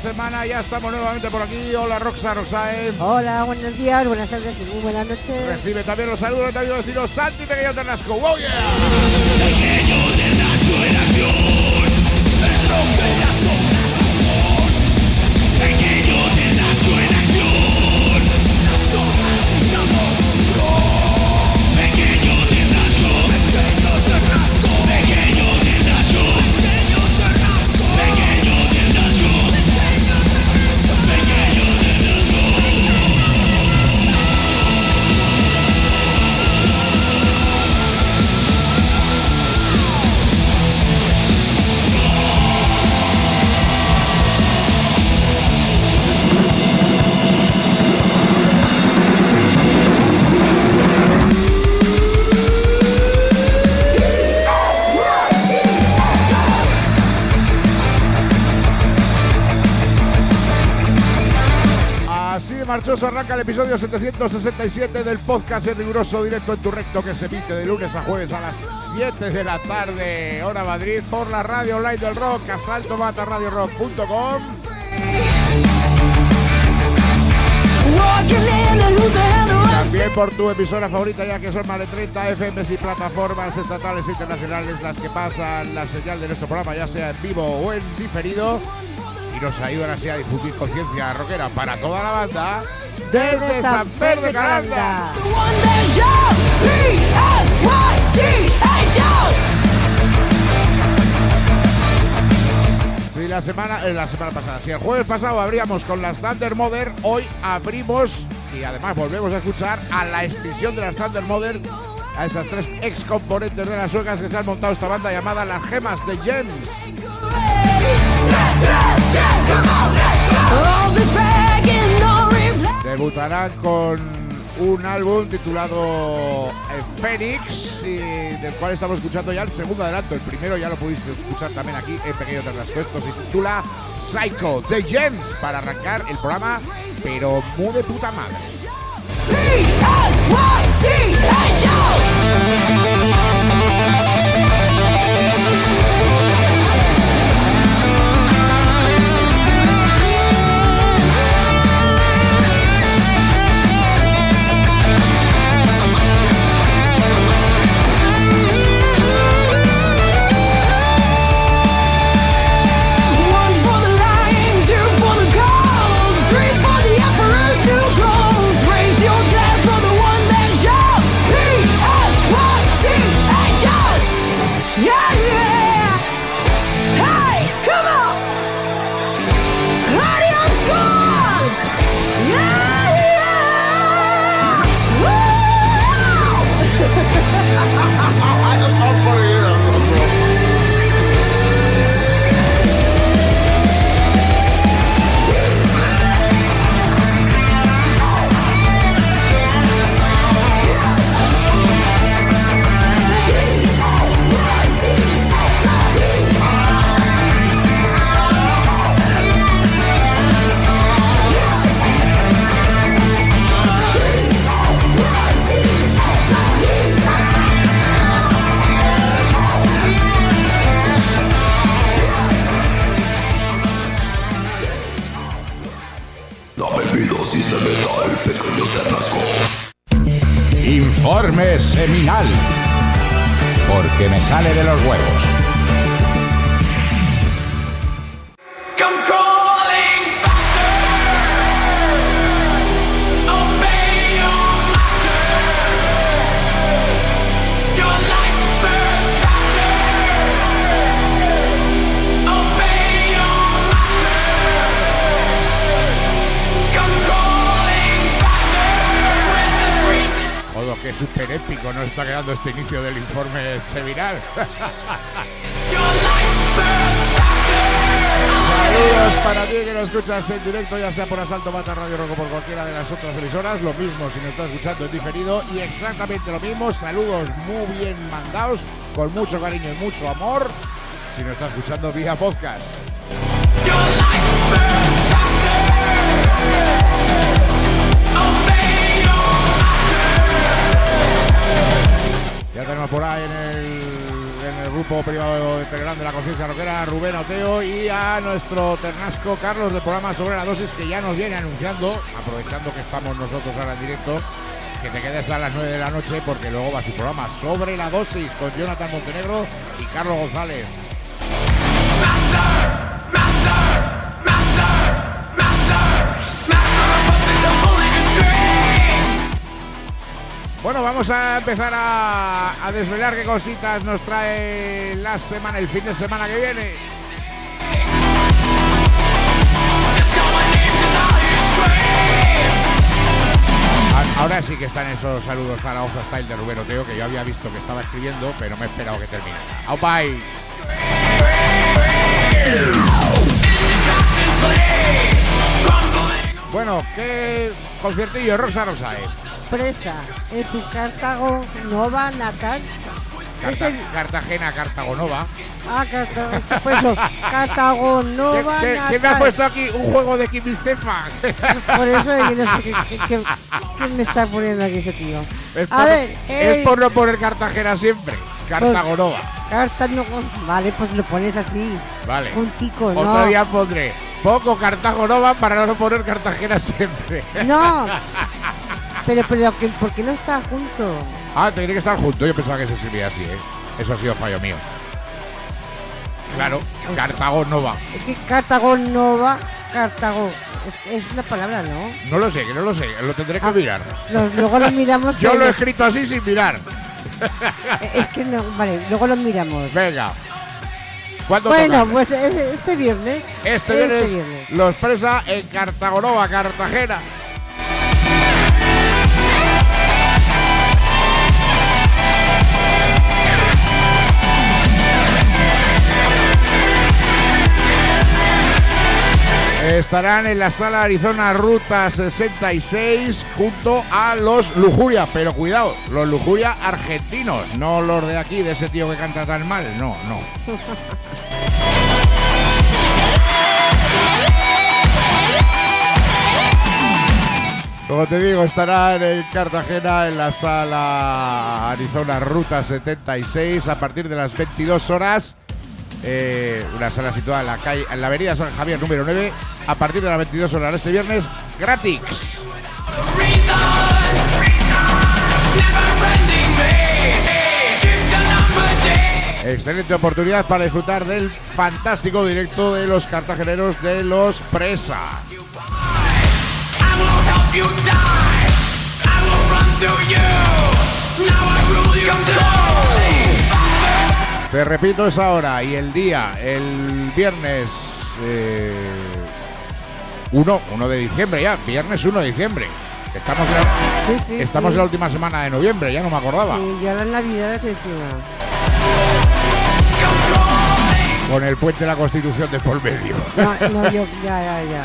semana, ya estamos nuevamente por aquí. Hola Roxae. Hola, buenos días, buenas tardes y muy buenas noches. Recibe también los saludos de vecinos Santi Pequeño Ternasco. ¡Wow, yeah! Pequeño Ternasco en acción, el rompe las sombras común. Pequeño Ternasco en acción, las sombras quitamos control. Pequeño Ternasco, pequeño Ternasco, pequeño Ternasco, pequeño Ternasco, pequeño Ternasco, pequeño Ternasco, pequeño Así de marchoso arranca el episodio 767 del podcast en riguroso directo en tu recto, que se emite de lunes a jueves a las 7 de la tarde, hora Madrid, por la radio online del rock, asaltomataradiorock.com. También por tu emisora favorita, ya que son más de 30 FMs y plataformas estatales e internacionales las que pasan la señal de nuestro programa, ya sea en vivo o en diferido, y nos ayudan así a difundir conciencia rockera para toda la banda desde San Fer de Calanda. Sí, la semana pasada, sí, el jueves pasado abríamos con las Thunder Mother, hoy abrimos y además volvemos a escuchar a la extinción de las Thunder Mother, a esas tres ex componentes de las suecas que se han montado esta banda llamada Las Gemas de Gems. Debutarán con un álbum titulado Phoenix, y del cual estamos escuchando ya el segundo adelanto. El primero ya lo pudiste escuchar también aquí en Pequeño Ternasco. Esto se titula Psycho de Gems, para arrancar el programa, pero muy de puta madre. Informe seminal, porque me sale de los huevos. Que súper épico nos está quedando este inicio del informe seminal. Saludos para ti que nos escuchas en directo, ya sea por Asalto Mata Radio Rock o por cualquiera de las otras emisoras. Lo mismo si nos estás escuchando en diferido, y exactamente lo mismo. Saludos muy bien mandados, con mucho cariño y mucho amor, si nos estás escuchando vía podcast. Ya tenemos por ahí en el grupo grupo privado de Telegram de la Conciencia Rockera, Rubén Oteo, y a nuestro ternasco Carlos del programa Sobre la Dosis, que ya nos viene anunciando, aprovechando que estamos nosotros ahora en directo, que te quedes a las 9 de la noche porque luego va su programa Sobre la Dosis con Jonathan Montenegro y Carlos González. Bueno, vamos a empezar a desvelar qué cositas nos trae la semana, el fin de semana que viene. Ahora sí que están esos saludos Zaragoza Style de Rubén Oteo, que yo había visto que estaba escribiendo, pero me he esperado que terminara. ¡Aupai! Bueno, ¿qué conciertillo? Rosa Rosae. Presa, en su Cartago Nova natal. Cartagena, Cartago Nova. Cartago, pues eso, Cartago Nova natal. ¿Qué me ha puesto aquí? Un juego de Quimicefa. Por eso yo no sé qué me está poniendo aquí ese tío. Es por no poner Cartagena siempre. Cartago Nova. Vale, pues lo pones así. Vale. Puntico, ¿no? Otro día pondré poco Cartago Nova para no poner Cartagena siempre. No. Pero ¿por qué no está junto? Tiene que estar junto. Yo pensaba que se escribía así, ¿eh? Eso ha sido fallo mío. Claro, Cartago Nova. Es que Cartago Nova, Cartago. Es una palabra, ¿no? No lo sé, lo tendré que mirar. Luego lo miramos. Yo lo he escrito así sin mirar. Es que no, vale, luego lo miramos. Venga. ¿Cuándo bueno, toca? Pues este viernes. Este viernes los Presa en Cartago Nova, Cartagena. Estarán en la sala Arizona Ruta 66 junto a los Lujuria, pero cuidado, los Lujuria argentinos, no los de aquí, de ese tío que canta tan mal, no. Como te digo, estarán en Cartagena en la sala Arizona Ruta 76 a partir de las 22 horas. Una sala situada en la avenida San Javier número 9 a partir de las 22 horas este viernes, gratis. Excelente oportunidad para disfrutar del fantástico directo de los cartageneros de los Presa. Te repito esa hora y el día, el viernes 1 de diciembre ya, viernes 1 de diciembre. Estamos en la última semana de noviembre, ya no me acordaba. Sí, ya las navidades encima. Con el puente de la Constitución de por medio. No, yo, ya.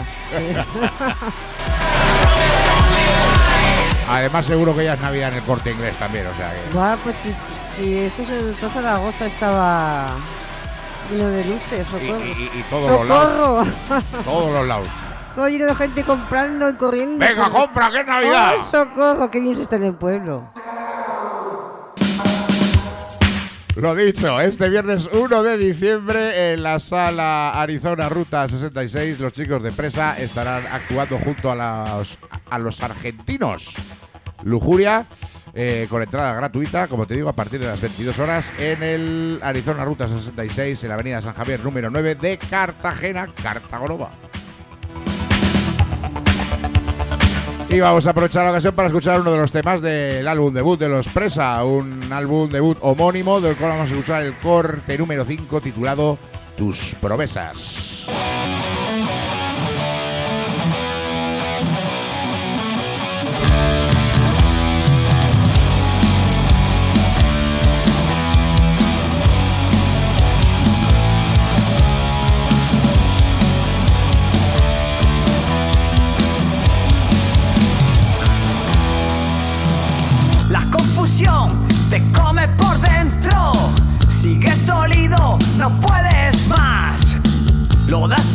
Además seguro que ya es Navidad en el Corte Inglés también, o sea que... Bueno, pues si esto es Zaragoza estaba lleno de luces, socorro. Y todos los lados. Todos los lados. Todo lleno de gente comprando y corriendo. ¡Venga, compra, que es Navidad! ¡Oh, socorro! ¡Qué bien se está en el pueblo! Lo dicho, este viernes 1 de diciembre en la sala Arizona Ruta 66 los chicos de Presa estarán actuando junto a los argentinos Lujuria con entrada gratuita, como te digo, a partir de las 22 horas en el Arizona Ruta 66 en la avenida San Javier número 9 de Cartagena, Cartago Nova. Y vamos a aprovechar la ocasión para escuchar uno de los temas del álbum debut de los Presa, un álbum debut homónimo del cual vamos a escuchar el corte número 5 titulado Tus Promesas. Te come por dentro, sigues dolido, no puedes más. Lo das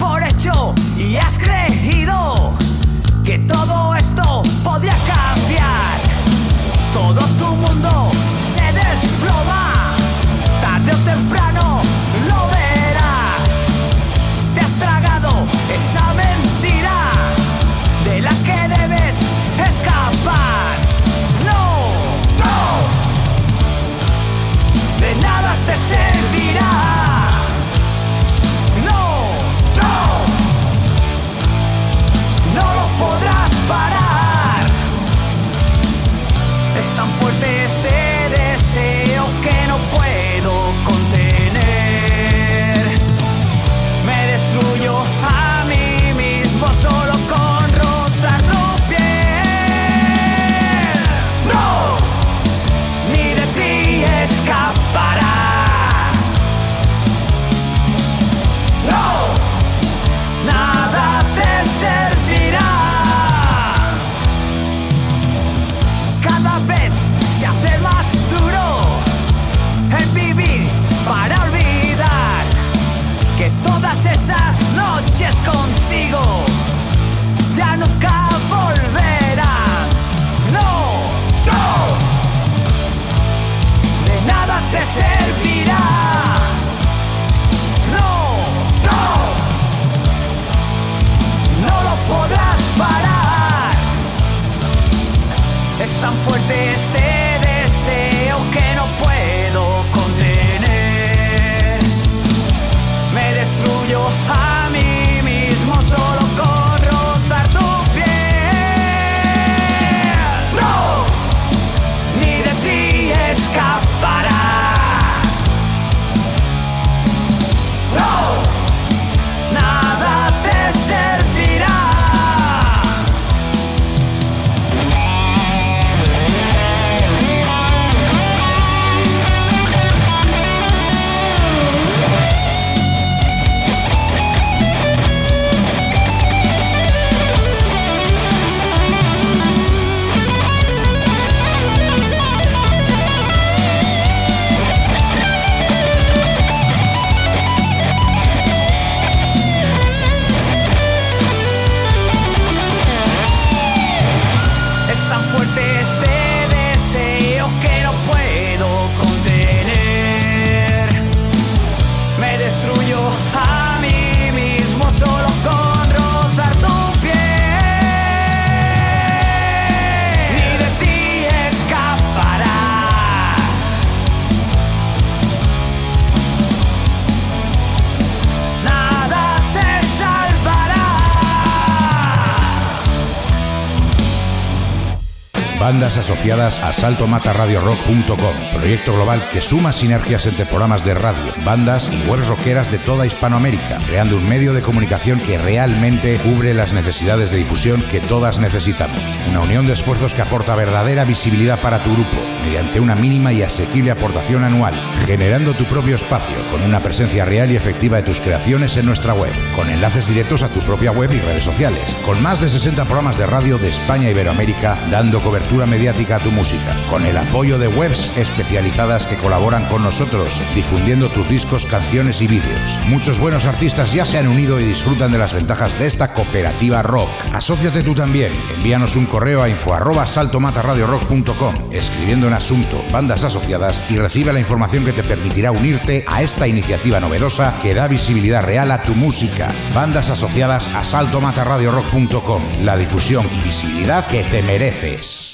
Bandas asociadas a saltomataradiorock.com, proyecto global que suma sinergias entre programas de radio, bandas y webs rockeras de toda Hispanoamérica, creando un medio de comunicación que realmente cubre las necesidades de difusión que todas necesitamos. Una unión de esfuerzos que aporta verdadera visibilidad para tu grupo, mediante una mínima y asequible aportación anual, generando tu propio espacio, con una presencia real y efectiva de tus creaciones en nuestra web, con enlaces directos a tu propia web y redes sociales, con más de 60 programas de radio de España e Iberoamérica, dando cobertura mediática a tu música, con el apoyo de webs especializadas que colaboran con nosotros, difundiendo tus discos, canciones y vídeos. Muchos buenos artistas ya se han unido y disfrutan de las ventajas de esta cooperativa rock. Asóciate tú también. Envíanos un correo a info@saltomataradiorock.com, escribiendo en asunto bandas asociadas, y recibe la información que te permitirá unirte a esta iniciativa novedosa que da visibilidad real a tu música. Bandas asociadas a saltomataradiorock.com, la difusión y visibilidad que te mereces.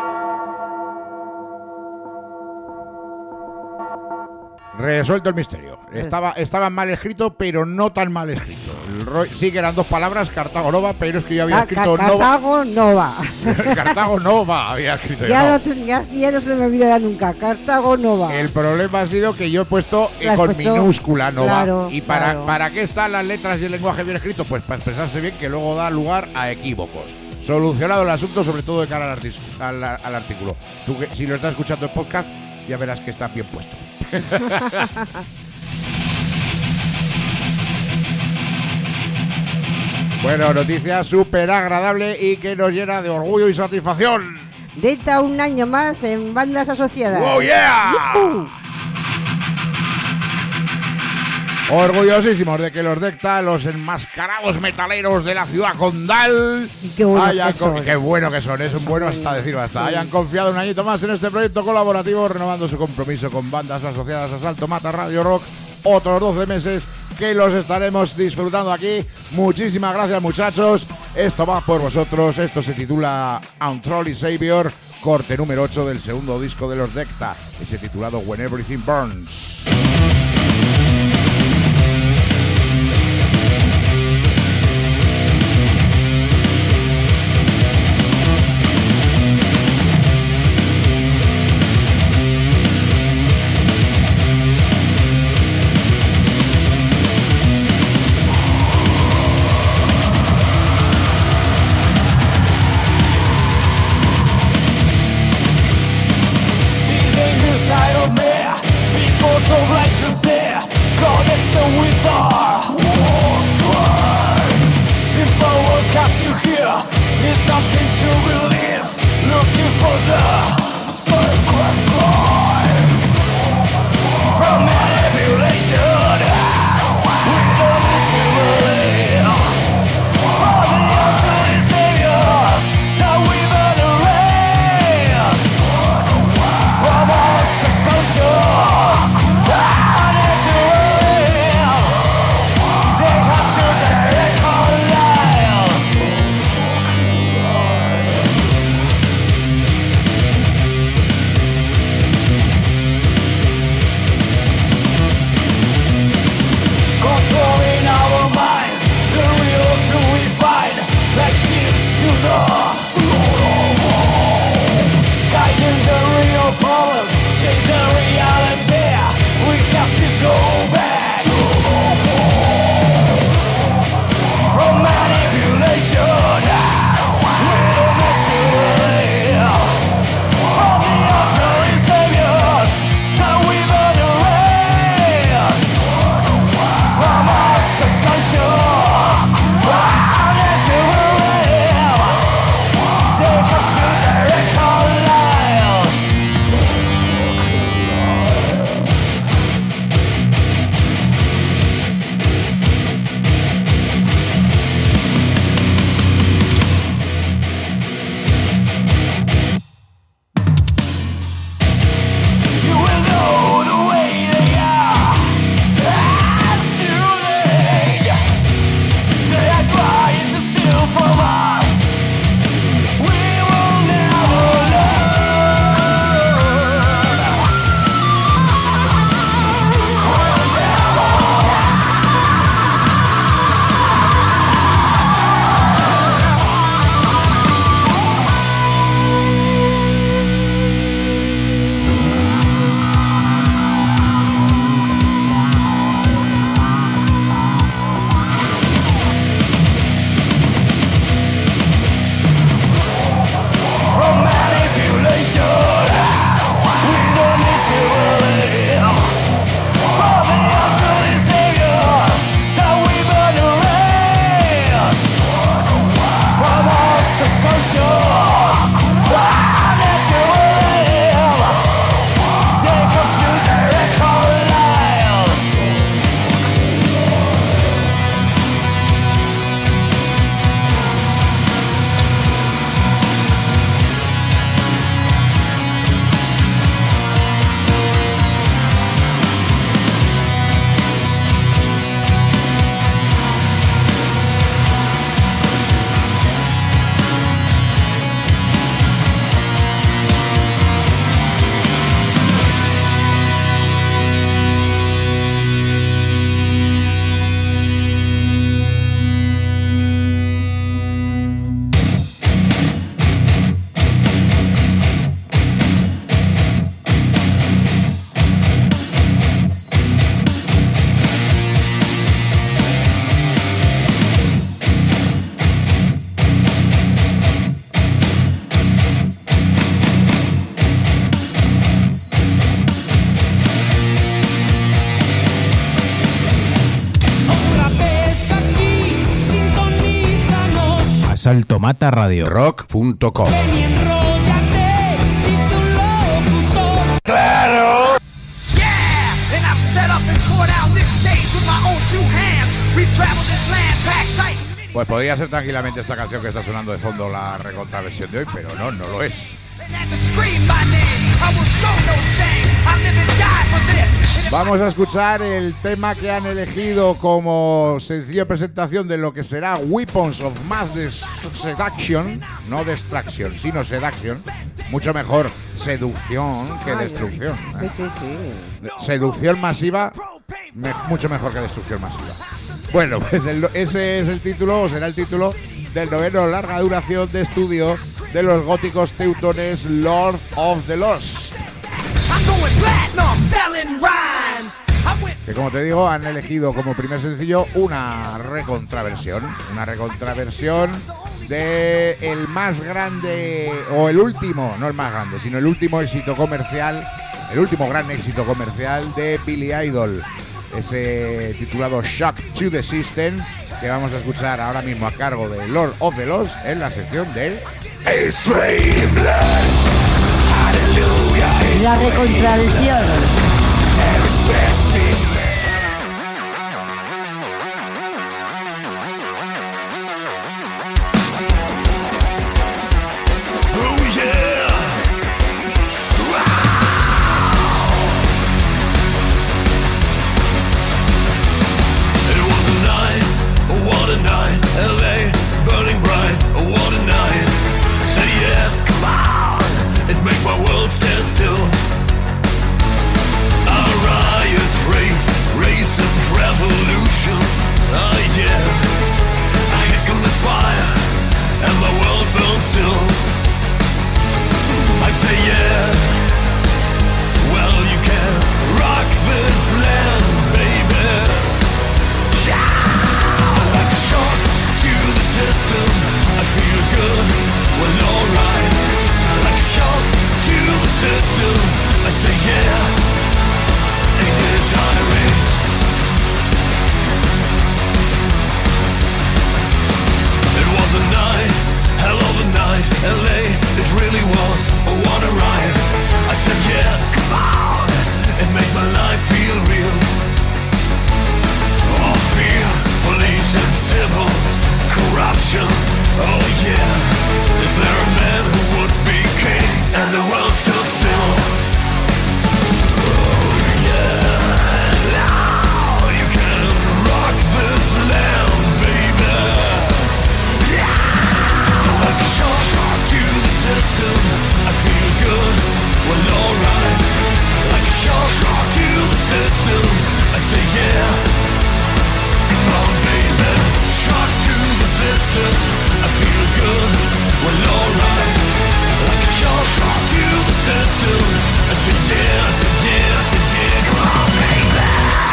Resuelto el misterio. Estaba mal escrito, pero no tan mal escrito. Sí que eran dos palabras, Cartago Nova, pero es que yo había escrito Cartago Nova. Cartago Nova había escrito ya no se me olvidará nunca. Cartago Nova. El problema ha sido que yo he puesto con minúscula Nova. Claro, ¿Y para qué están las letras y el lenguaje bien escrito? Pues para expresarse bien, que luego da lugar a equívocos. Solucionado el asunto, sobre todo de cara al artículo. Tú, si lo estás escuchando en podcast, ya verás que está bien puesto. Bueno, noticia súper agradable y que nos llena de orgullo y satisfacción. Decta un año más en bandas asociadas. ¡Oh, yeah! Orgullosísimos de que los Decta, los enmascarados metaleros de la ciudad condal, qué bueno que son, es un bueno hasta decir basta, hayan confiado un añito más en este proyecto colaborativo, renovando su compromiso con bandas asociadas a Salto Mata Radio Rock, otros 12 meses que los estaremos disfrutando aquí. Muchísimas gracias, muchachos, esto va por vosotros. Esto se titula Untrolly Savior, corte número 8 del segundo disco de los Decta, ese titulado When Everything Burns. Inside of me, because of righteous Asalto Mata Radio. Rock.com. ¡Claro! Pues podría ser tranquilamente esta canción que está sonando de fondo la recontraversión de hoy, pero no lo es. Vamos a escuchar el tema que han elegido como sencillo presentación de lo que será Weapons of Mass Seduction, no Destruction, sino Seduction. Mucho mejor seducción que destrucción. Sí. Seducción masiva, mucho mejor que destrucción masiva. Bueno, pues ese es el título, o será el título del noveno larga duración de estudio de los góticos teutones Lord of the Lost. Que como te digo, han elegido como primer sencillo una recontraversión de el más grande, o el último, no el más grande, sino el último éxito comercial, el último gran éxito comercial de Billy Idol. Ese titulado Shock to the System, que vamos a escuchar ahora mismo a cargo de Lord of the Lost en la sección de La recontradición. LA, burning bright, oh what a night. Say yeah, come on, it make my world stand still. A riot, rape, race and revolution. Oh yeah, here come the fire, and my world burns still. I say yeah, well you can rock this land, baby. Yeah, like a shock to the system, I feel good, well alright. Like a shock to the system, I say yeah, ain't it tiring? It was a night, hell of a night, LA, it really was, oh what a ride. I said yeah, come on, it made my life feel real. Oh fear, police and civil corruption, oh yeah. Is there a man who would be king and the world stood still? Oh yeah, now you can rock this land, baby. Yeah, like a shock to the system, I feel good, well alright. Like a shock to the system, I say yeah. Come on baby, shock to the system, I feel good, well alright. Like a shock to the system, I say yeah, I say yeah, I say yeah. Come on baby.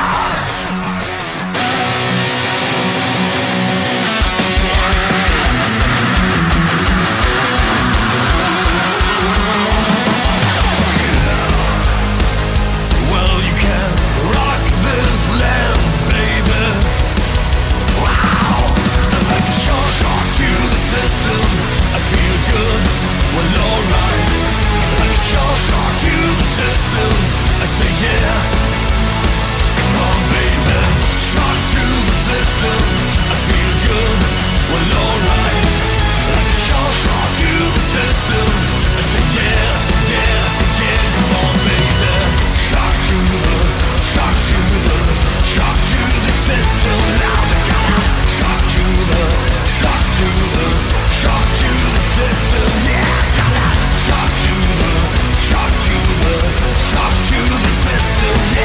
Well you can rock this land, baby. Wow, like a shock to the system, I feel good, well alright. Like a shock to the system, I say yeah. Come on baby, shock to the system, I feel good, well alright. Like a shock to the system, I say yeah, I say yeah, I say yeah. Come on baby, shock to the, shock to the, shock to the system. Now together, shock to the, shock to the, shock to the system. Yeah, gotta shock to the, shock to the, shock to the system.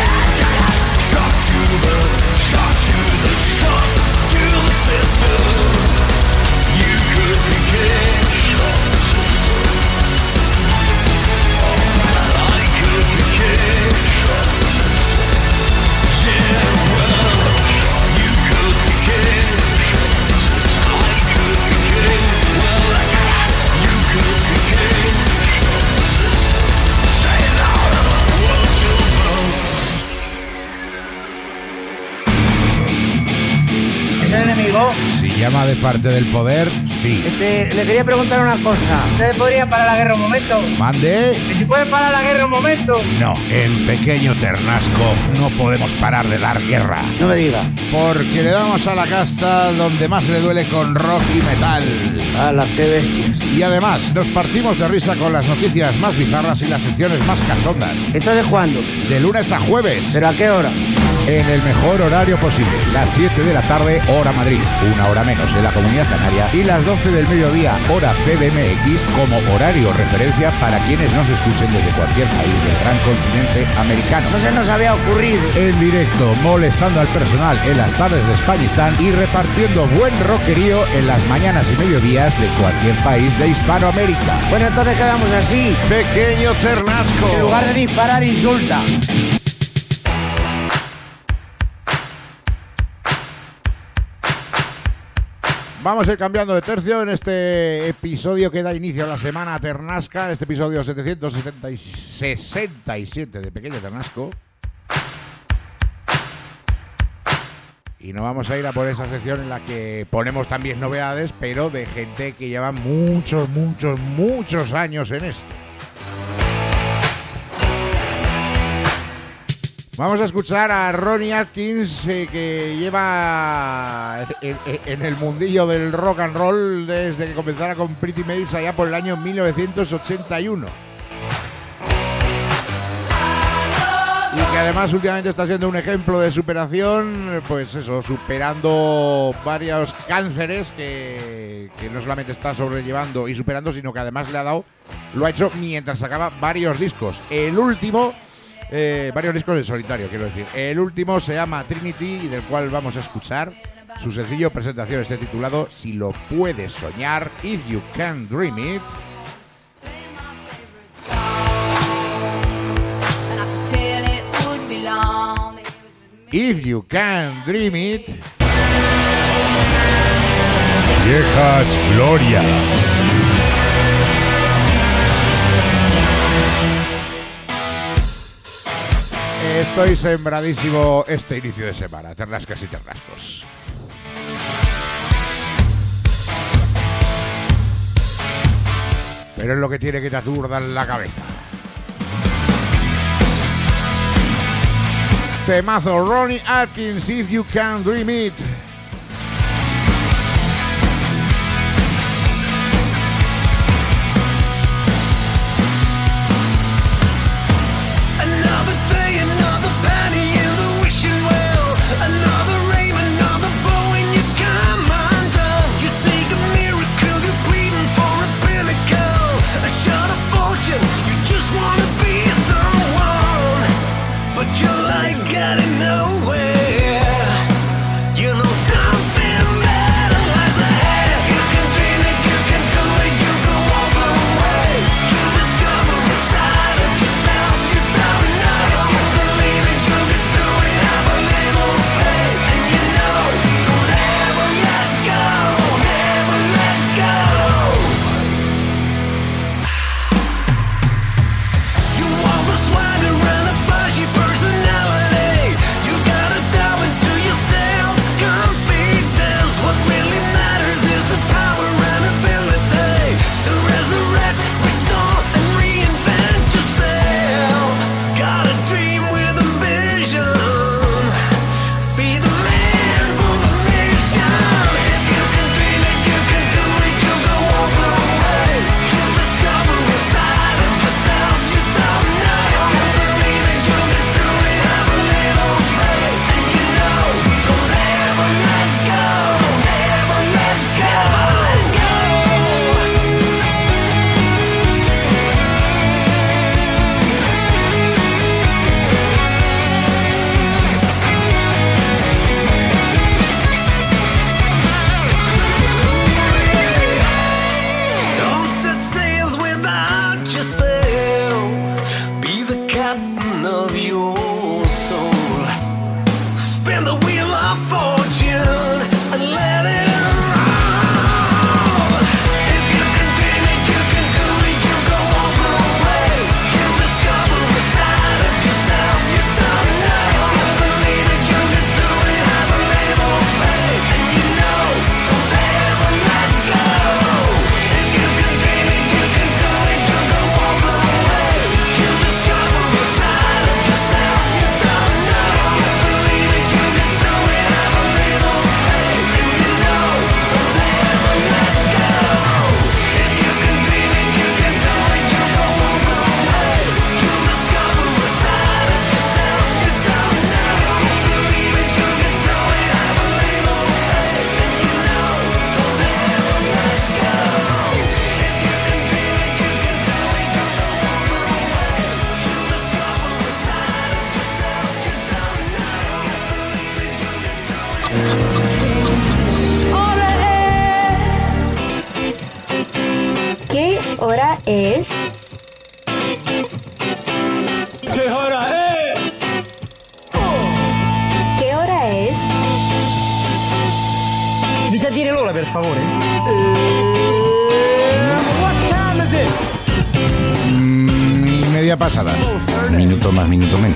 llama de parte del poder, sí. Le quería preguntar una cosa. ¿Ustedes podrían parar la guerra un momento? ¿Mande? ¿Y si pueden parar la guerra un momento? No, en Pequeño Ternasco no podemos parar de dar guerra. No me diga. Porque le damos a la casta donde más le duele con rock y metal. ¡Hala, qué bestias! Y además, nos partimos de risa con las noticias más bizarras y las secciones más cachondas. ¿Entonces cuándo? De lunes a jueves. ¿Pero a qué hora? En el mejor horario posible, las 7 de la tarde, hora Madrid, una hora menos en la Comunidad Canaria, y las 12 del mediodía, hora CDMX, como horario referencia para quienes nos escuchen desde cualquier país del gran continente americano. No se nos había ocurrido. En directo, molestando al personal en las tardes de Españistán y repartiendo buen rockerío en las mañanas y mediodías de cualquier país de Hispanoamérica. Bueno, entonces quedamos así. Pequeño Ternasco. En lugar de disparar, insulta. Vamos a ir cambiando de tercio en este episodio que da inicio a la semana Ternasca, en este episodio 767 de Pequeño Ternasco. Y nos vamos a ir a por esa sección en la que ponemos también novedades, pero de gente que lleva muchos años en esto. Vamos a escuchar a Ronnie Atkins, que lleva en el mundillo del rock and roll desde que comenzara con Pretty Mates allá por el año 1981. Y que además últimamente está siendo un ejemplo de superación, pues eso, superando varios cánceres que no solamente está sobrellevando y superando, sino que además lo ha hecho mientras sacaba varios discos. El último... varios discos en solitario, quiero decir. El último se llama Trinity, y del cual vamos a escuchar su sencillo presentación, este titulado Si lo puedes soñar, If You Can Dream It. If You Can Dream It. Viejas glorias. Estoy sembradísimo este inicio de semana, Ternascas y Ternascos. Pero es lo que tiene que te aturdan la cabeza. Temazo, Ronnie Atkins, If You Can Dream It. But your life got it nowhere. You know hora es? ¿Qué hora es? ¿Qué hora es? Mi sa dire l'ora, per favore? What time is it? Media pasada. Minuto más, minuto menos.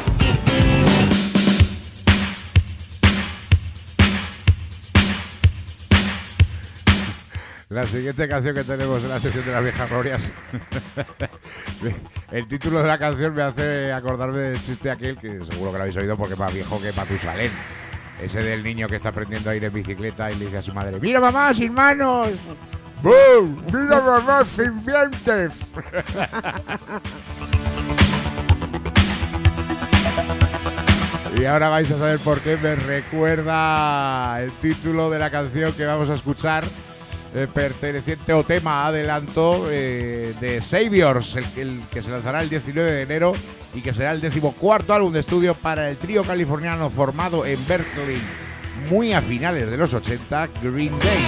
La siguiente canción que tenemos en la sección de las viejas glorias. El título de la canción me hace acordarme del chiste aquel que seguro que lo habéis oído porque es más viejo que Matusalén. Ese del niño que está aprendiendo a ir en bicicleta y le dice a su madre: ¡mira mamá, sin manos! ¡Bum! ¡Mira mamá, sin dientes! Y ahora vais a saber por qué me recuerda el título de la canción que vamos a escuchar, perteneciente o tema adelanto de Saviors, el que se lanzará el 19 de enero y que será el 14º álbum de estudio para el trío californiano formado en Berkeley muy a finales de los 80, Green Day.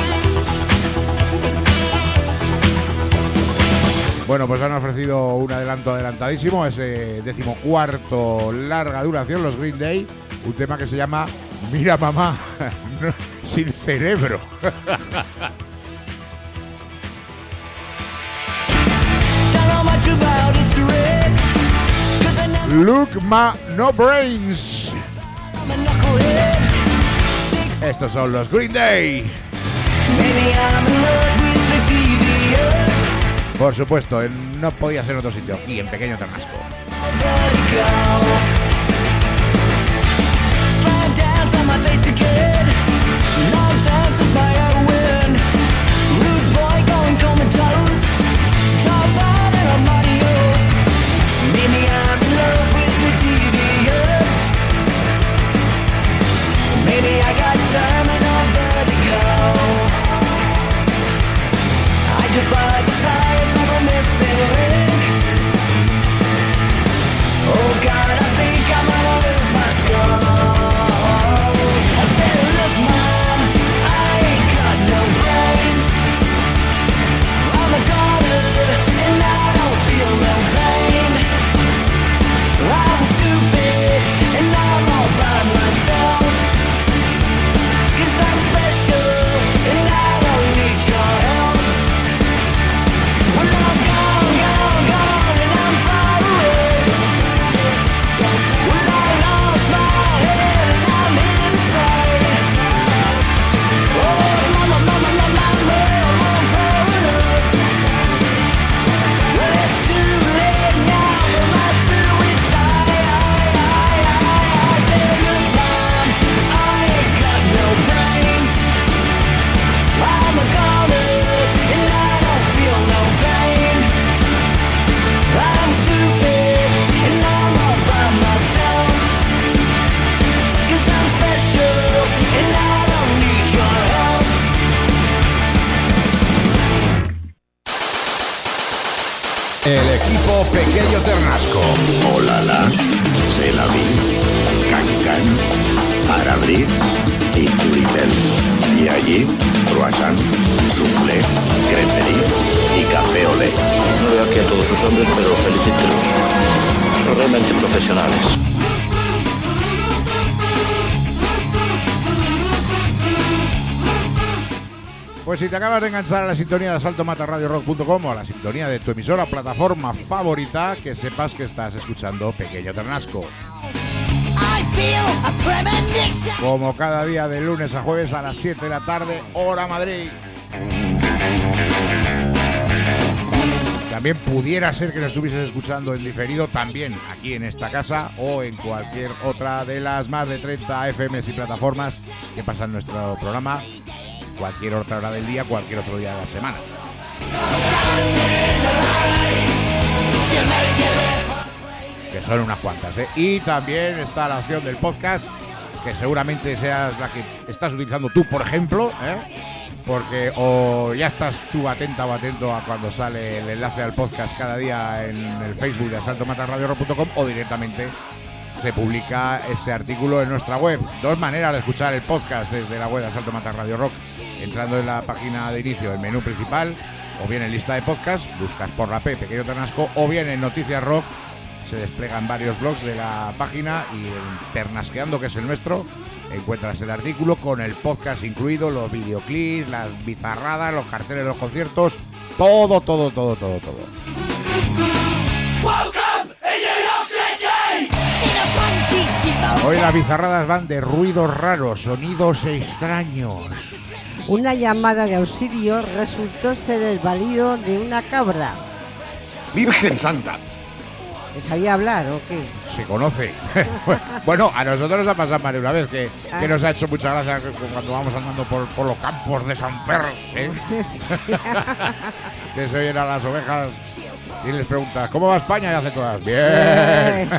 Bueno, pues han ofrecido un adelanto adelantadísimo, ese 14º larga duración, los Green Day, un tema que se llama Mira mamá, sin cerebro. Look ma no brains. Estos son los Green Day. Por supuesto, no podía ser en otro sitio, aquí en Pequeño Ternasco. Maybe I got terminal vertigo. I defy the size of a missing link. Oh God, I think I'm gonna lose my skull. I said, look mom, I ain't got no brains. I'm a goner and I don't feel no pain. I'm stupid and I'm all by myself. I'm special and I don't need your help. Well, I'm gone, gone, gone and I'm far away. Well, I lost my head and I'm inside. Oh, mama, mama, mama, mama, I'm growing up. Well, it's too late now for my suicide. I said, look, mom, I ain't got no brains. I'm a goner and I don't feel no pain. I'm stupid and I'm all by myself. 'Cause I'm special and I don't need your help. El equipo Pequeño Ternasco. Olala, c'est la vie, Cancan, para abrir y Turitel. Y allí, croissant, soufflé, creperie y café olé. No veo aquí a todos sus hombres, pero felicítelos. Son realmente profesionales. Pues si te acabas de enganchar a la sintonía de asaltomatarradiorock.com o a la sintonía de tu emisora o plataforma favorita, que sepas que estás escuchando Pequeño Ternasco. Como cada día de lunes a jueves a las 7 de la tarde, hora Madrid. También pudiera ser que lo estuvieses escuchando en diferido también aquí en esta casa o en cualquier otra de las más de 30 FMs y plataformas que pasan nuestro programa, cualquier otra hora del día, cualquier otro día de la semana. Que son unas cuantas, ¿eh? Y también está la opción del podcast, que seguramente seas la que estás utilizando tú, por ejemplo, porque o ya estás tú atenta o atento a cuando sale el enlace al podcast cada día en el Facebook de asaltomatarradiorock.com o directamente se publica ese artículo en nuestra web. Dos maneras de escuchar el podcast desde la web de Asalto Mata Radio Rock: entrando en la página de inicio, el menú principal, o bien en lista de podcast, buscas por la P, Pequeño Ternasco, o bien en Noticias Rock, se desplegan varios blogs de la página y en Ternasqueando, que es el nuestro, encuentras el artículo con el podcast incluido, los videoclips, las bizarradas, los carteles de los conciertos, todo. Hoy las bizarradas van de ruidos raros, sonidos extraños. Una llamada de auxilio resultó ser el balido de una cabra. Virgen Santa. ¿Que sabía hablar o qué? Se conoce. Bueno, a nosotros nos ha pasado más de una vez que nos ha hecho mucha gracia cuando vamos andando por los campos de San Pedro, ¿eh? Que se oyen a las ovejas y les preguntas, ¿cómo va España? Y hacen todas, bien.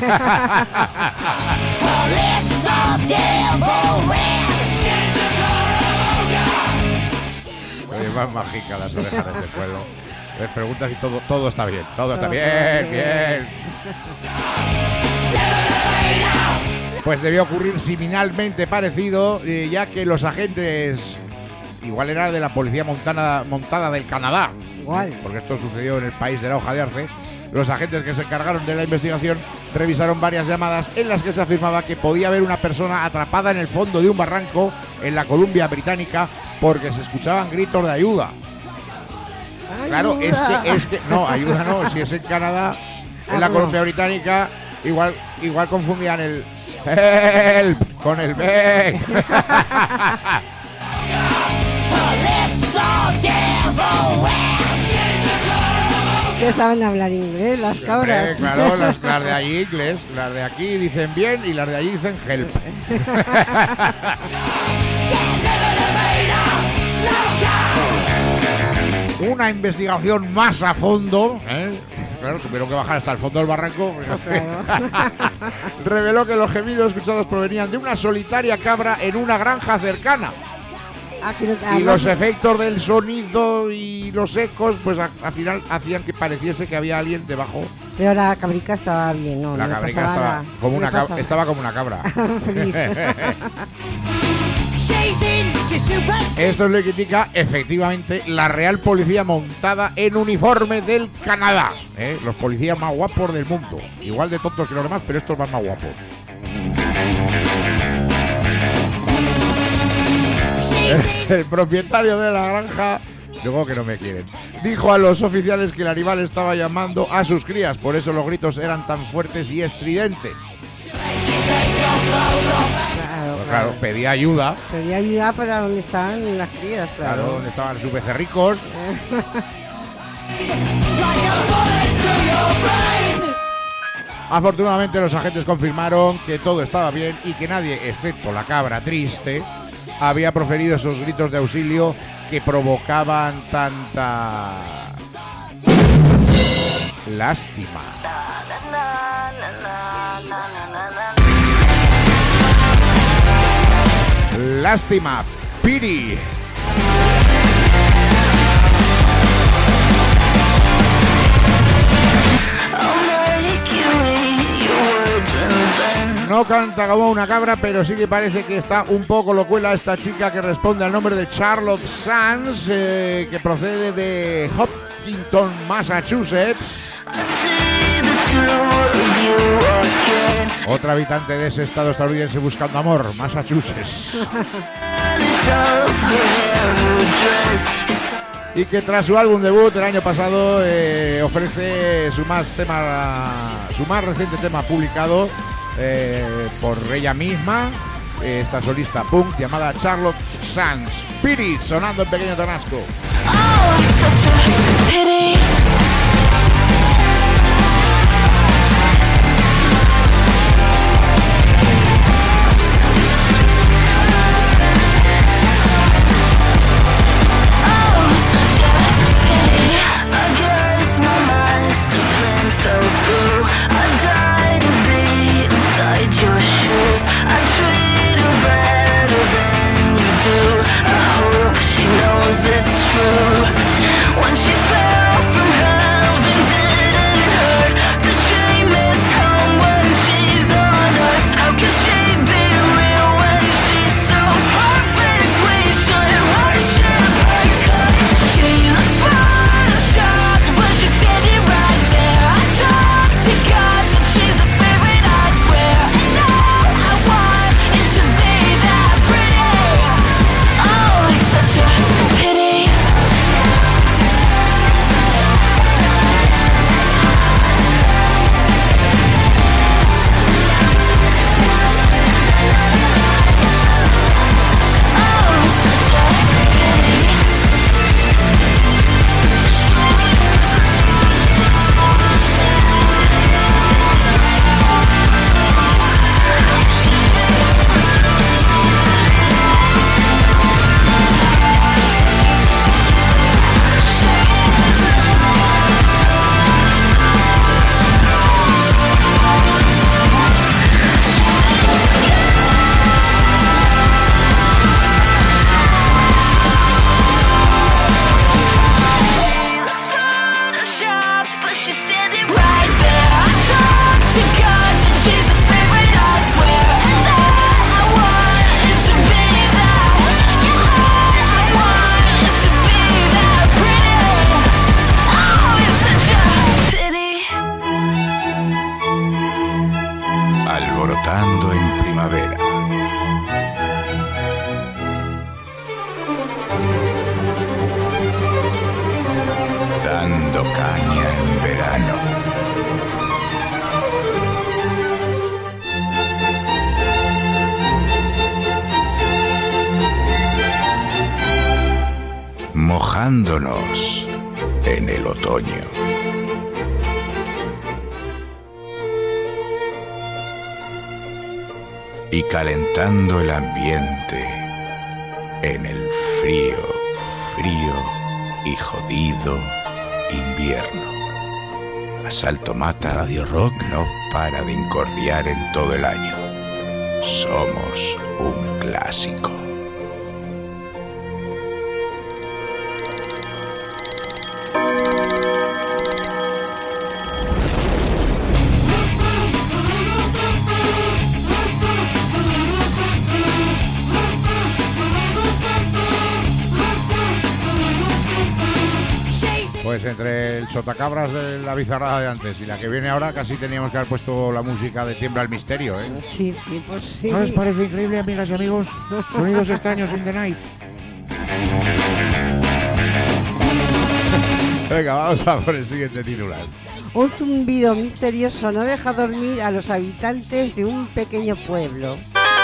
Oye, más mágica las ovejas de este pueblo. Les preguntas y todo está bien, todo está bien. Pues debió ocurrir similarmente parecido, ya que los agentes, igual era de la policía montada del Canadá, igual, porque esto sucedió en el país de la hoja de arce. Los agentes que se encargaron de la investigación revisaron varias llamadas en las que se afirmaba que podía haber una persona atrapada en el fondo de un barranco en la Columbia Británica porque se escuchaban gritos de ayuda. Claro, es que no, ayuda no, si es en Canadá, en la Columbia Británica, igual confundían el help con el back. Que saben hablar inglés las cabras. Claro, las de allí inglés, las de aquí dicen bien y las de allí dicen help. Una investigación más a fondo, claro, tuvieron que bajar hasta el fondo del barranco. Reveló que los gemidos escuchados provenían de una solitaria cabra en una granja cercana. Y los efectos del sonido y los ecos, pues al final hacían que pareciese que había alguien debajo. Pero la cabrica estaba bien, ¿no? La cabrica estaba como una cabra. Estaba como una cabra. Esto es lo que indica efectivamente la Real Policía montada en uniforme del Canadá. Los policías más guapos del mundo. Igual de tontos que los demás, pero estos van más guapos. El propietario de la granja, luego que no me quieren, dijo a los oficiales que el animal estaba llamando a sus crías, por eso los gritos eran tan fuertes y estridentes. Claro, pedía ayuda. Pedía ayuda para donde estaban las crías, claro. Donde estaban sus becerricos. Afortunadamente los agentes confirmaron que todo estaba bien y que nadie, excepto la cabra triste, había proferido esos gritos de auxilio que provocaban tanta lástima. Lástima, pity. No canta como una cabra, pero sí que parece que está un poco locuela esta chica que responde al nombre de Charlotte Sands, que procede de Hopkinton, Massachusetts. Otra habitante de ese estado estadounidense buscando amor, Massachusetts. Y que tras su álbum debut el año pasado ofrece su más reciente tema publicado por ella misma, esta solista punk llamada Charlotte Sands. Pity, sonando en Pequeño Ternasco. It's true when she fell from Pensando en primavera. Dando caña en verano. Mojándonos en el otoño. Y calentando el ambiente en el frío y jodido invierno. Asalto Mata Radio Rock no para de incordiar en todo el año. Somos un clásico. Pues entre el chotacabras de la bizarrada de antes y la que viene ahora, casi teníamos que haber puesto la música de Tiembla el Misterio, ¿eh? Sí, pues sí. ¿No les parece increíble, amigas y amigos? Sonidos extraños in the night. Venga, vamos a por el siguiente titular. Un zumbido misterioso no deja dormir a los habitantes de un pequeño pueblo.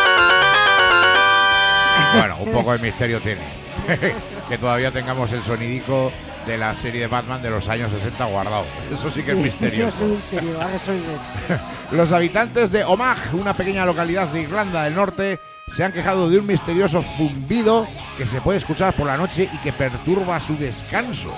Bueno, un poco de misterio tiene. Que todavía tengamos el sonidico de la serie de Batman de los años 60 guardado. Eso sí que es misterioso. Es un misterio, a resolver. Los habitantes de Omagh, una pequeña localidad de Irlanda del Norte, se han quejado de un misterioso zumbido que se puede escuchar por la noche y que perturba su descanso.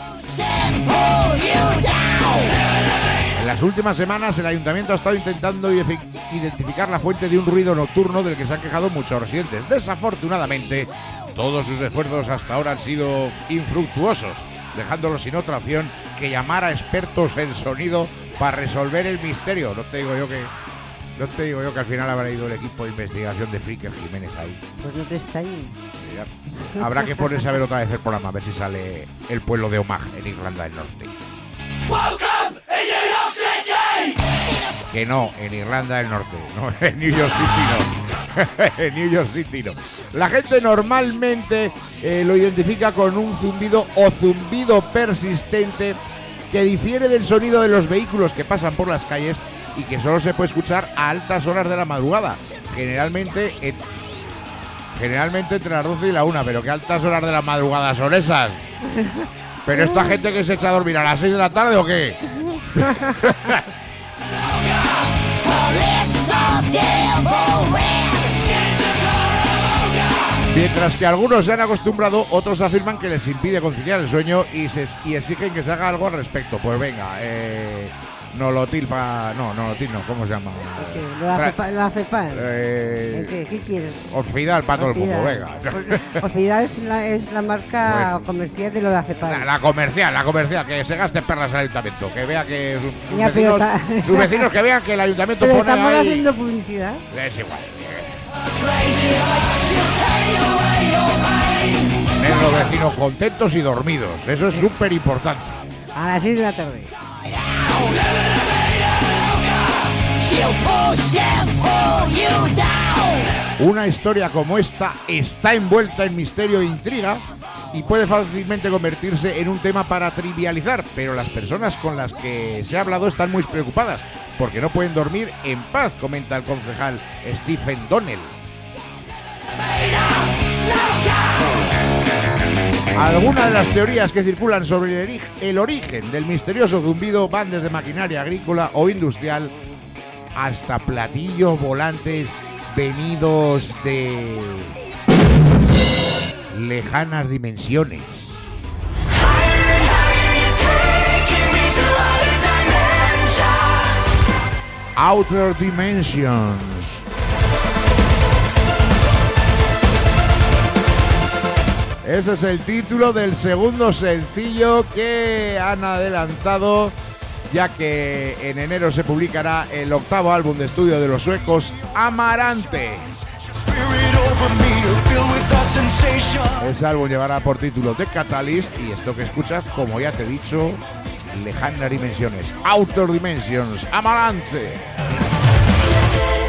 En las últimas semanas el ayuntamiento ha estado intentando identificar la fuente de un ruido nocturno del que se han quejado muchos residentes. Desafortunadamente, todos sus esfuerzos hasta ahora han sido infructuosos, dejándolos sin otra opción que llamar a expertos en sonido para resolver el misterio. No te digo yo que al final habrá ido el equipo de investigación de Fricker Jiménez ahí. Pues no te extrañes. Habrá que ponerse a ver otra vez el programa, a ver si sale el pueblo de Omagh en Irlanda del Norte. Que no, en Irlanda del Norte, no, en New York City no. En New York City no. La gente normalmente lo identifica con un zumbido o zumbido persistente que difiere del sonido de los vehículos que pasan por las calles y que solo se puede escuchar a altas horas de la madrugada, generalmente entre las 12 y la 1, pero ¿qué altas horas de la madrugada son esas? ¿Pero esta gente que se echa a dormir a las 6 de la tarde o qué? Mientras que algunos se han acostumbrado, otros afirman que les impide conciliar el sueño y exigen que se haga algo al respecto. Pues venga, Nolotil no, ¿cómo se llama? ¿Lo hace pan? ¿Qué quieres? Orfidal para todo el mundo, venga. Orfidal es la marca comercial de lo de Acepal. La comercial, que se gaste perlas al ayuntamiento, que vea que sus vecinos que vean que el ayuntamiento pero pone estamos ahí. haciendo publicidad. Es igual. Ver los vecinos contentos y dormidos, eso es súper importante. A las 6 de la tarde. Una historia como esta está envuelta en misterio e intriga y puede fácilmente convertirse en un tema para trivializar, pero las personas con las que se ha hablado están muy preocupadas porque no pueden dormir en paz, comenta el concejal Stephen Donnell. Algunas de las teorías que circulan sobre el origen del misterioso zumbido van desde maquinaria agrícola o industrial hasta platillos volantes venidos de lejanas dimensiones. Outer Dimensions. Ese es el título del segundo sencillo que han adelantado, ya que en enero se publicará el octavo álbum de estudio de los suecos, Amarante. Ese álbum llevará por título The Catalyst y esto que escuchas, como ya te he dicho, lejanas dimensiones, Outer Dimensions, Amarante.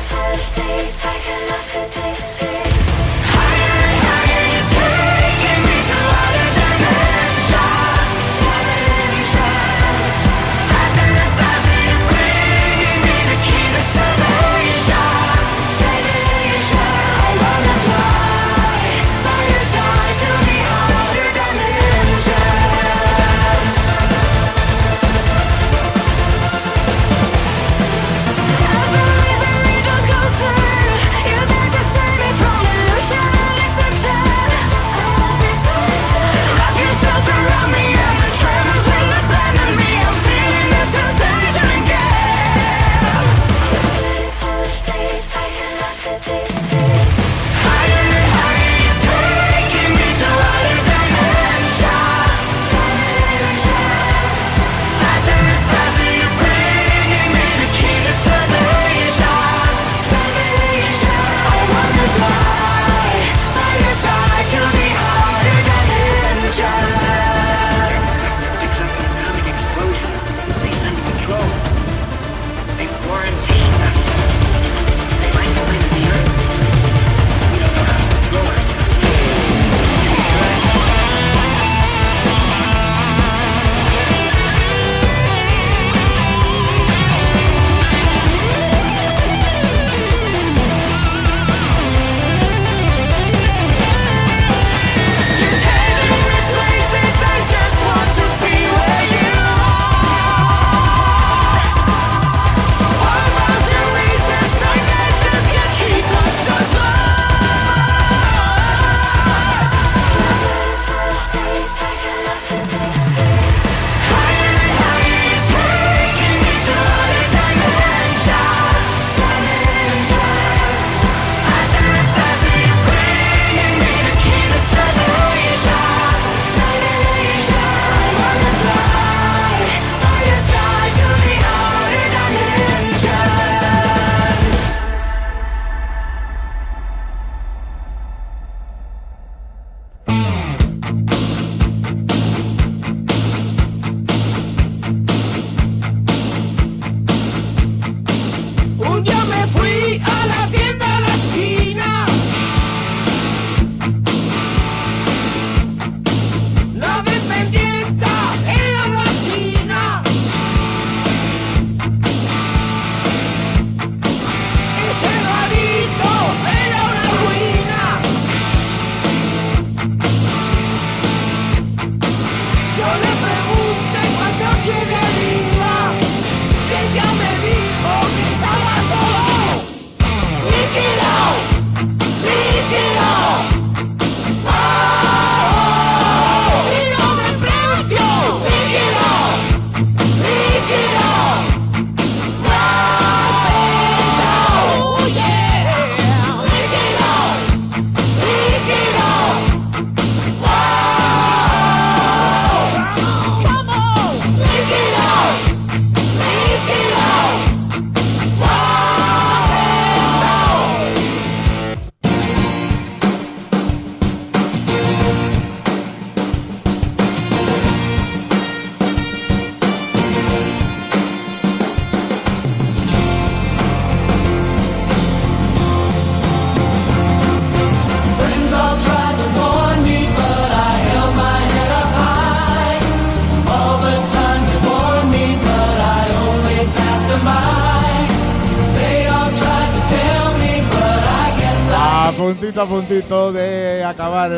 a puntito de acabar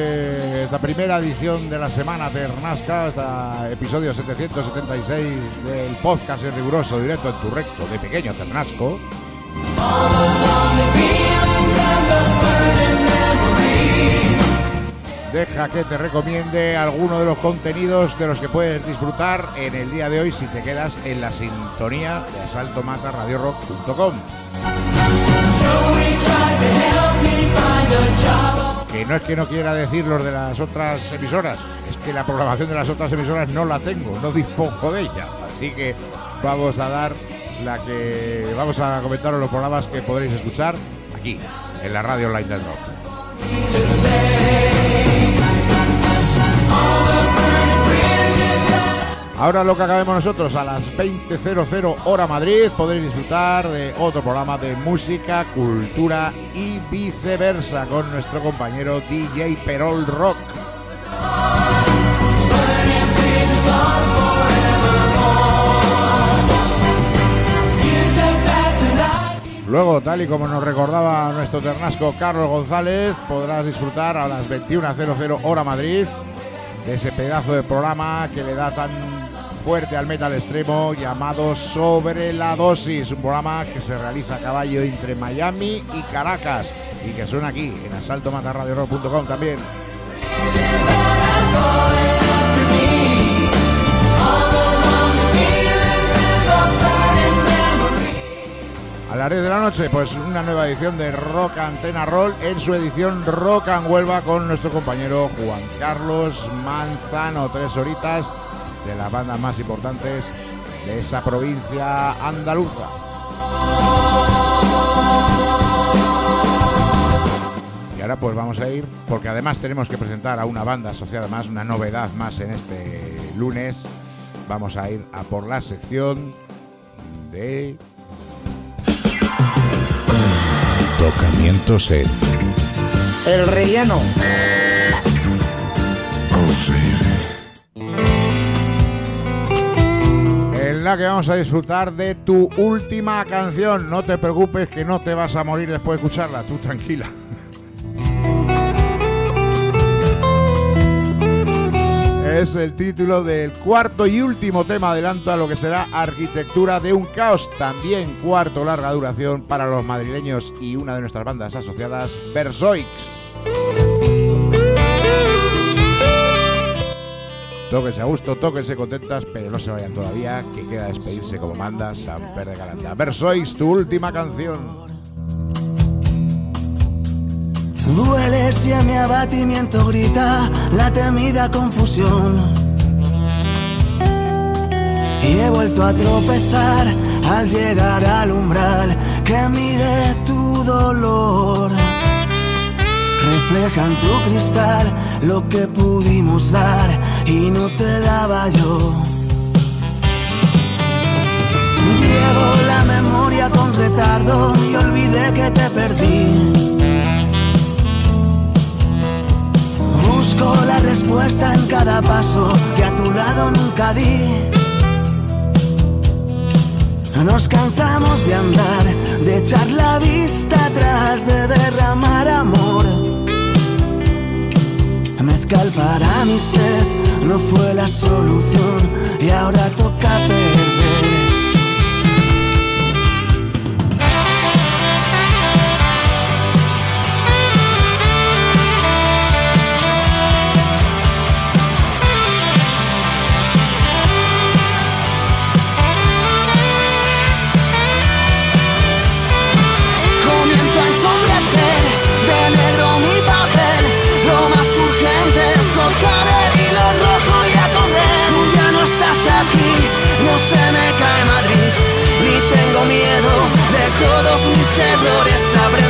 esta primera edición de la semana Ternasca, este episodio 776 del podcast en riguroso directo en tu recto de Pequeño Ternasco. Deja que te recomiende alguno de los contenidos de los que puedes disfrutar en el día de hoy si te quedas en la sintonía de asaltomatarradiorock.com. Que no es que no quiera decir los de las otras emisoras, es que la programación de las otras emisoras no la tengo, no dispongo de ella, así que vamos a comentaros los programas que podréis escuchar aquí en la radio online del rock. Ahora lo que acabemos nosotros a las 20:00 hora Madrid, podréis disfrutar de otro programa de música, cultura y viceversa con nuestro compañero DJ Perol Rock. Luego, tal y como nos recordaba nuestro ternasco Carlos González, podrás disfrutar a las 21:00 hora Madrid de ese pedazo de programa que le da tan fuerte al metal extremo llamado Sobre la Dosis, un programa que se realiza a caballo entre Miami y Caracas y que suena aquí en asaltomatarradiorock.com también. A las 10 de la noche, pues una nueva edición de Rock Antena Roll en su edición Rock and Huelva con nuestro compañero Juan Carlos Manzano. 3 horitas de las bandas más importantes de esa provincia andaluza. Y ahora pues vamos a ir, porque además tenemos que presentar a una banda asociada más, una novedad más en este lunes. Vamos a ir a por la sección de tocamientos en El relleno. en la que vamos a disfrutar de tu última canción. No te preocupes que no te vas a morir después de escucharla, tú tranquila. Es el título del cuarto y último tema adelanto a lo que será Arquitectura de un Caos, también cuarto larga duración para los madrileños y una de nuestras bandas asociadas, Versoix. Tóquense a gusto, tóquense contentas, pero no se vayan todavía, que queda despedirse como manda Samper de Galanda. Versoix, tu última canción. Duele si a mi abatimiento grita la temida confusión. Y he vuelto a tropezar al llegar al umbral que mide tu dolor. Refleja en tu cristal lo que pudimos dar y no te daba yo. Llevo la memoria con retardo y olvidé que te perdí. Busco la respuesta en cada paso que a tu lado nunca di. Nos cansamos de andar, de echar la vista atrás, de derramar amor. Mezcal para mi sed no fue la solución y ahora toca perder. No se me cae Madrid, ni tengo miedo de todos mis errores.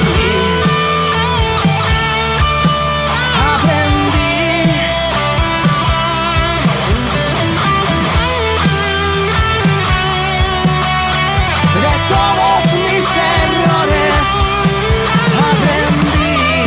De todos mis errores aprendí.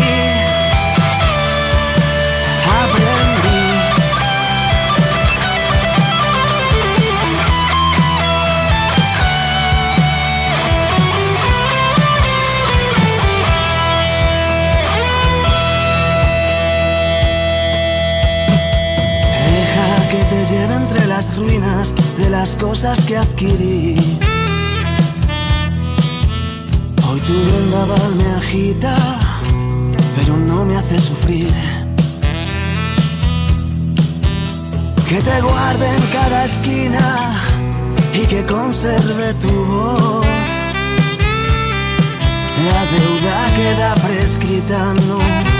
Lleva entre las ruinas de las cosas que adquirí. Hoy tu vendaval me agita, pero no me hace sufrir. Que te guarde en cada esquina y que conserve tu voz. La deuda queda prescrita, no.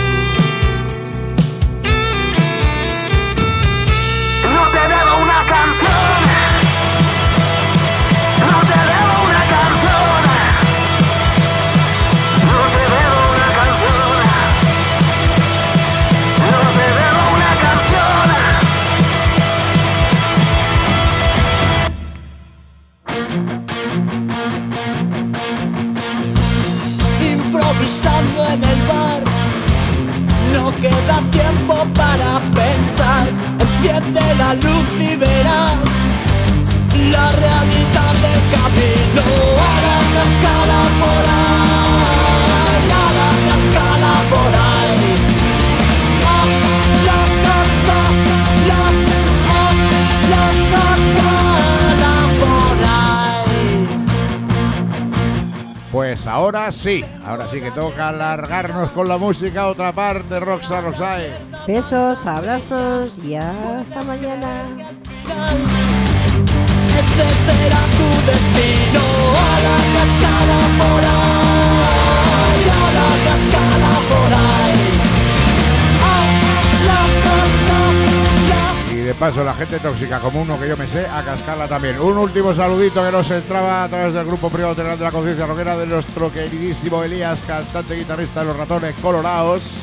No te debo una canción. No te debo una canción. No te debo una canción. No te debo una canción. en el bar. No queda tiempo para pensar. Enciende la luz y verás la realidad del camino. A la cascada por ahí, a la cascada por ahí. Pues ahora sí que toca largarnos con la música. Otra parte, Roxanne Roxae. Besos, abrazos y hasta mañana. Ese será tu destino. A la cascada por ahí, a la cascada por ahí. Y de paso la gente tóxica, como uno que yo me sé, a cascarla también. Un último saludito que nos entraba a través del grupo privado de la conciencia rockera de nuestro queridísimo Elías, cantante y guitarrista de Los Ratones Colorados.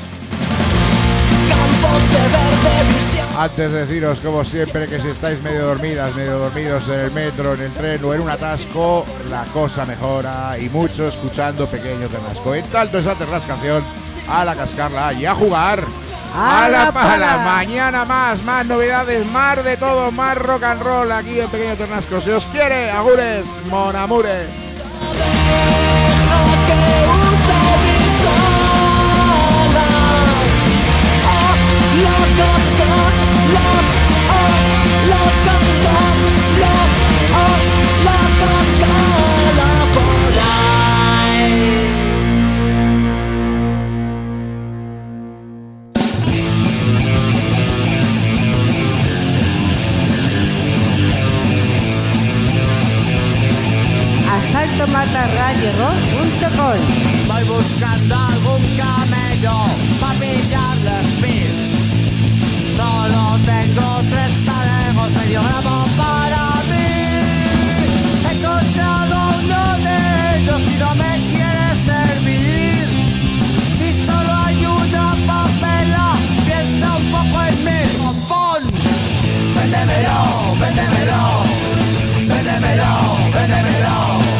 Antes de deciros, como siempre, que si estáis medio dormidos en el metro, en el tren o en un atasco, la cosa mejora y mucho escuchando Pequeño Ternasco. En tanto esa terrascación, a la cascarla y a jugar. A la mañana más novedades, más de todo, más rock and roll aquí en Pequeño Ternasco. Si os quiere, agures, monamures. asaltomatarradiorock.com. Voy buscando algún camello para pillarle speed. Solo tengo 3 talegos, medio gramo para